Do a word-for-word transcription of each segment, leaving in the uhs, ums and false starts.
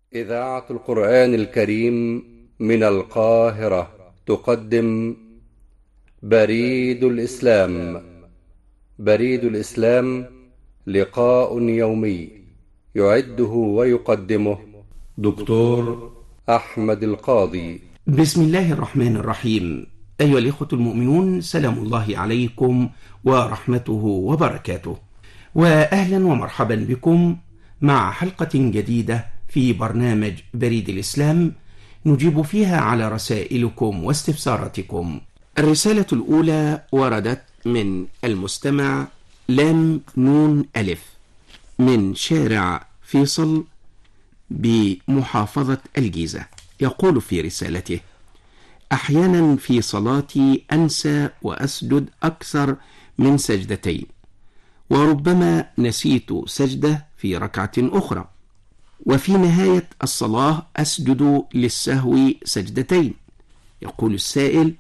إذاعة القرآن الكريم من القاهرة تقدم بريد الإسلام. بريد الإسلام لقاء يومي يعده ويقدمه دكتور أحمد القاضي. بسم الله الرحمن الرحيم. أيها الإخوة المؤمنون، سلام الله عليكم ورحمته وبركاته، وأهلا ومرحبا بكم مع حلقة جديدة في برنامج بريد الإسلام نجيب فيها على رسائلكم واستفساراتكم. الرسالة الأولى وردت من المستمع لام نون ألف من شارع فيصل بمحافظة الجيزة. يقول في رسالته: أحيانا في صلاتي أنسى وأسجد أكثر من سجدتين، وربما نسيت سجدة في ركعة أخرى، وفي نهاية الصلاة أسجد للسهو سجدتين. يقول السائل: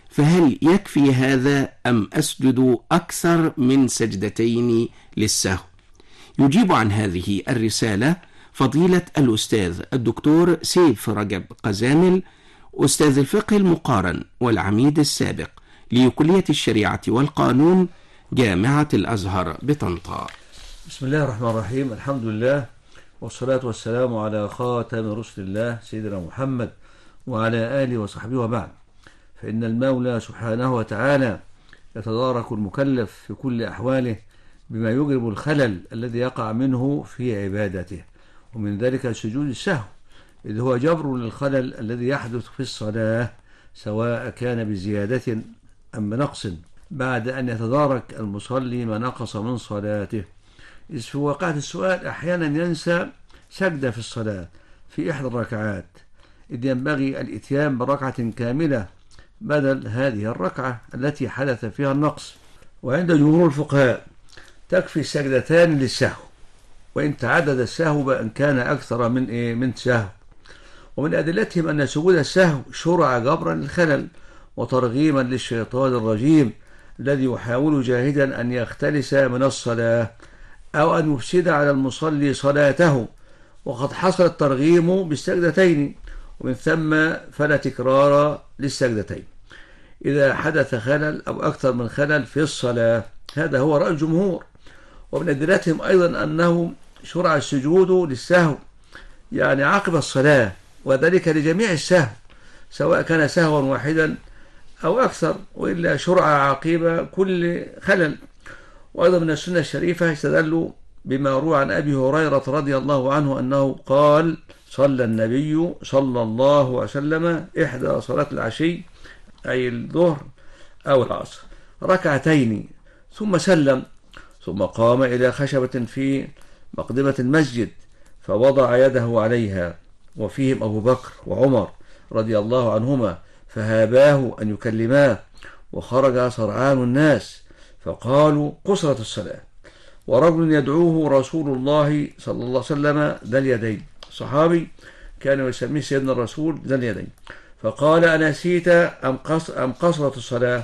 فهل يكفي هذا أم أسجد أكثر من سجدتين للسهو؟ يجيب عن هذه الرسالة فضيلة الأستاذ الدكتور سيف رجب قزامل، أستاذ الفقه المقارن والعميد السابق لكلية الشريعة والقانون جامعة الأزهر بطنطا. بسم الله الرحمن الرحيم. الحمد لله والصلاة والسلام على خاتم رسل الله سيدنا محمد وعلى آله وصحبه وبعد. فإن المولى سبحانه وتعالى يتدارك المكلف في كل أحواله بما يجرب الخلل الذي يقع منه في عبادته، ومن ذلك سجود السهو، إذ هو جبر للخلل الذي يحدث في الصلاة سواء كان بزيادة أم بنقص، بعد أن يتدارك المصلي ما نقص من صلاته. إذ في واقعة السؤال أحيانا ينسى سجدة في الصلاة في إحدى الركعات، إذ ينبغي الإتيان بركعة كاملة بدل هذه الركعة التي حدث فيها النقص. وعند جمهور الفقهاء تكفي سجدتان للسهو، وإن تعدد السهو بأن كان أكثر من إيه من سهو. ومن أدلتهم أن سجود السهو شرع جبرا للخلل وترغيما للشيطان الرجيم الذي يحاول جاهدا أن يختلس من الصلاة أو أن يفسد على المصلي صلاته، وقد حصل الترغيم بالسجدتين، ومن ثم فلا تكرار للسجدتين إذا حدث خلل أو أكثر من خلل في الصلاة. هذا هو رأي الجمهور. ومن أدلتهم أيضا أنه شرع السجود للسهو يعني عقب الصلاة، وذلك لجميع السهو سواء كان سهوا واحدا أو أكثر، وإلا شرع عقيب كل خلل. وأيضا من السنة الشريفة استدلوا بما روى عن أبي هريرة رضي الله عنه أنه قال: صلى النبي صلى الله عليه وسلم إحدى صلاة العشي أي الظهر أو العصر ركعتين ثم سلم، ثم قام إلى خشبة في مقدمة المسجد فوضع يده عليها، وفيهم أبو بكر وعمر رضي الله عنهما، فهاباه أن يكلماه، وخرج سرعان الناس فقالوا: قصرت الصلاة. ورجل يدعوه رسول الله صلى الله عليه وسلم ذا اليدين، صحابي كانوا يسميه سيدنا الرسول ذا اليدين، فقال: أنسيت أم قصرت الصلاة؟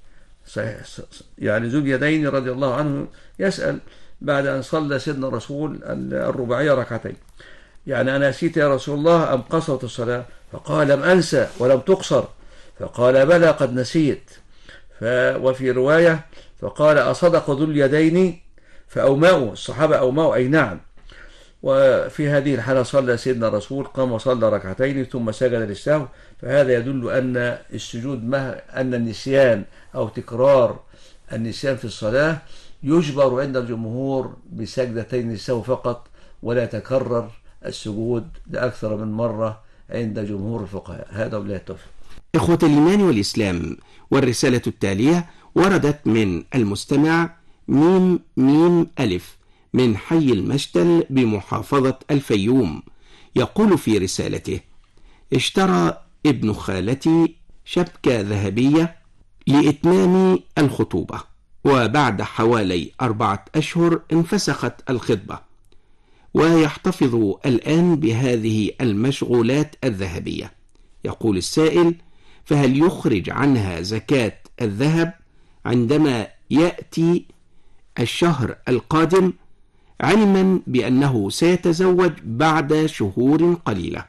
يعني ذو اليدين رضي الله عنه يسأل بعد أن صلى سيدنا الرسول الرباعية ركعتين، يعني أنا نسيت يا رسول الله أم قصرت الصلاة؟ فقال: لم أنسى ولم تقصر. فقال: بلى قد نسيت. ف... وفي رواية فقال: أصدق ذو اليدين؟ فأومأوا الصحابة أومأوا أي نعم. وفي هذه الحالة صلى سيدنا الرسول، قام وصلى ركعتين ثم سجد للسهو. فهذا يدل أن السجود مه... أن النسيان أو تكرار النسيان في الصلاة يجبر عند الجمهور بسجدتين للسهو فقط، ولا تكرر السجود لأكثر من مرة عند جمهور الفقهاء. هذا وبالله التوفيق. إخوة الإيمان والإسلام، والرسالة التالية وردت من المستمع ميم ميم ألف من حي المشتل بمحافظة الفيوم. يقول في رسالته: اشترى ابن خالتي شبكة ذهبية لإتمام الخطوبة، وبعد حوالي أربعة أشهر انفسخت الخطبة، ويحتفظ الآن بهذه المشغولات الذهبية. يقول السائل: فهل يخرج عنها زكاة الذهب عندما يأتي الشهر القادم علما بأنه سيتزوج بعد شهور قليلة.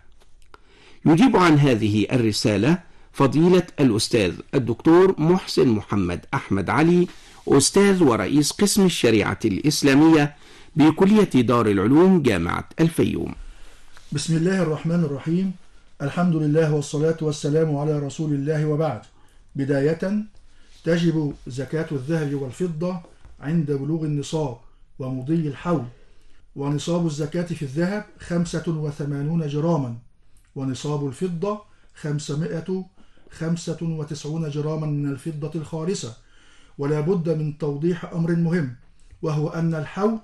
يجيب عن هذه الرسالة فضيلة الأستاذ الدكتور محسن محمد أحمد علي، أستاذ ورئيس قسم الشريعة الإسلامية بكلية دار العلوم جامعة الفيوم. بسم الله الرحمن الرحيم. الحمد لله والصلاة والسلام على رسول الله، وبعد. بداية، تجب زكاة الذهب والفضة عند بلوغ النصاب ومضي الحول، ونصاب الزكاة في الذهب خمسة وثمانون جراما، ونصاب الفضة خمسمائة خمسة وتسعون جراما من الفضة الخالصة. ولا بد من توضيح أمر مهم، وهو أن الحول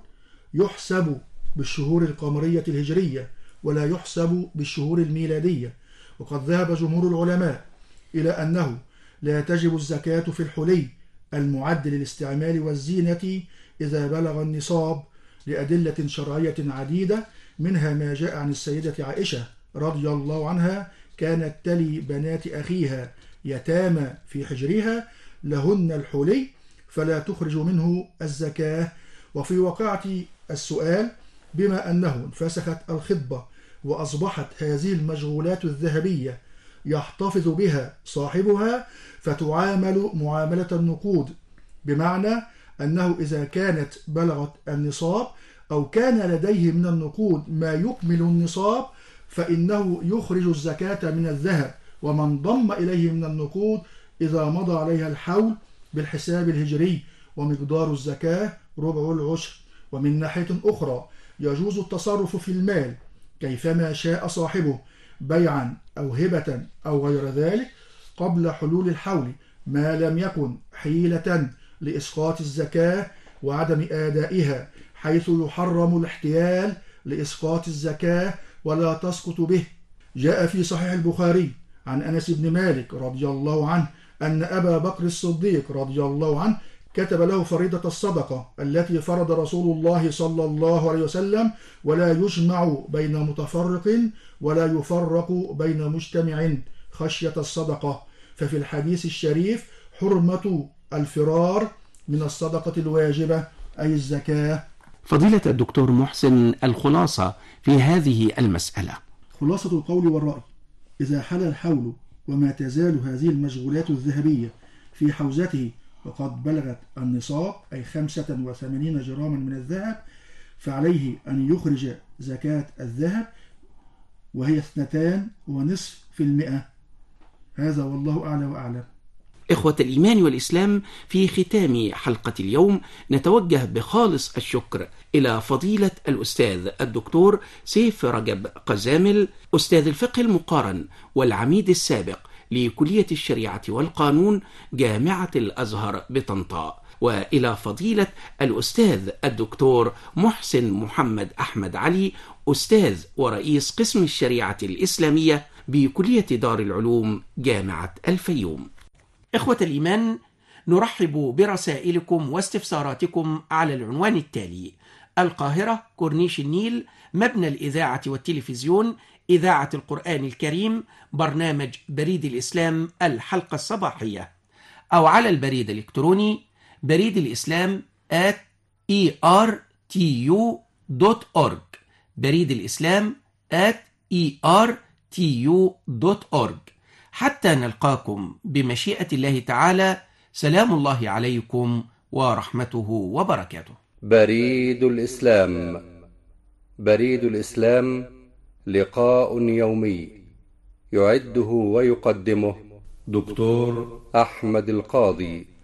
يحسب بالشهور القمرية الهجرية ولا يحسب بالشهور الميلادية. وقد ذهب جمهور العلماء إلى أنه لا تجب الزكاة في الحلي المعد للاستعمال والزينة إذا بلغ النصاب لأدلة شرعية عديدة، منها ما جاء عن السيدة عائشة رضي الله عنها: كانت تلي بنات أخيها يتامى في حجرها لهن الحلي فلا تخرج منه الزكاة. وفي وقعة السؤال، بما أنه انفسخت الخطبة وأصبحت هذه المشغولات الذهبية يحتفظ بها صاحبها، فتعامل معاملة النقود، بمعنى أنه إذا كانت بلغت النصاب أو كان لديه من النقود ما يكمل النصاب فإنه يخرج الزكاة من الذهب وما انضم إليه من النقود إذا مضى عليها الحول بالحساب الهجري، ومقدار الزكاة ربع العشر. ومن ناحية أخرى، يجوز التصرف في المال كيفما شاء صاحبه، بيعا أو هبة أو غير ذلك، قبل حلول الحول، ما لم يكن حيلة لإسقاط الزكاة وعدم آدائها، حيث يحرم الاحتيال لإسقاط الزكاة ولا تسقط به. جاء في صحيح البخاري عن أنس بن مالك رضي الله عنه أن أبا بكر الصديق رضي الله عنه كتب له فريضة الصدقة التي فرض رسول الله صلى الله عليه وسلم، ولا يجمع بين متفرق ولا يفرق بين مجتمع خشية الصدقة. ففي الحديث الشريف حرمة الفرار من الصدقة الواجبة أي الزكاة. فضيلة الدكتور محسن، الخلاصة في هذه المسألة. خلاصة القول والرأي: إذا حل الحول وما تزال هذه المشغولات الذهبية في حوزته وقد بلغت النصاب أي خمسة وثمانين جراما من الذهب، فعليه أن يخرج زكاة الذهب وهي اثنتان ونصف في المئة. هذا والله أعلى وأعلم. إخوة الإيمان والإسلام، في ختام حلقة اليوم نتوجه بخالص الشكر إلى فضيلة الأستاذ الدكتور سيف رجب قزامل، أستاذ الفقه المقارن والعميد السابق لكلية الشريعة والقانون جامعة الأزهر بطنطا، وإلى فضيلة الأستاذ الدكتور محسن محمد أحمد علي، أستاذ ورئيس قسم الشريعة الإسلامية بكلية دار العلوم جامعة الفيوم. إخوة الإيمان، نرحب برسائلكم واستفساراتكم على العنوان التالي: القاهرة، كورنيش النيل، مبنى الإذاعة والتلفزيون، إذاعة القرآن الكريم، برنامج بريد الإسلام الحلقة الصباحية، أو على البريد الإلكتروني بريد الإسلام آت إي آر تي يو دوت أورج، بريد الإسلام آت إي آر تي يو دوت أورج. حتى نلقاكم بمشيئة الله تعالى، سلام الله عليكم ورحمته وبركاته. بريد الإسلام. بريد الإسلام لقاء يومي يعده ويقدمه دكتور أحمد القاضي.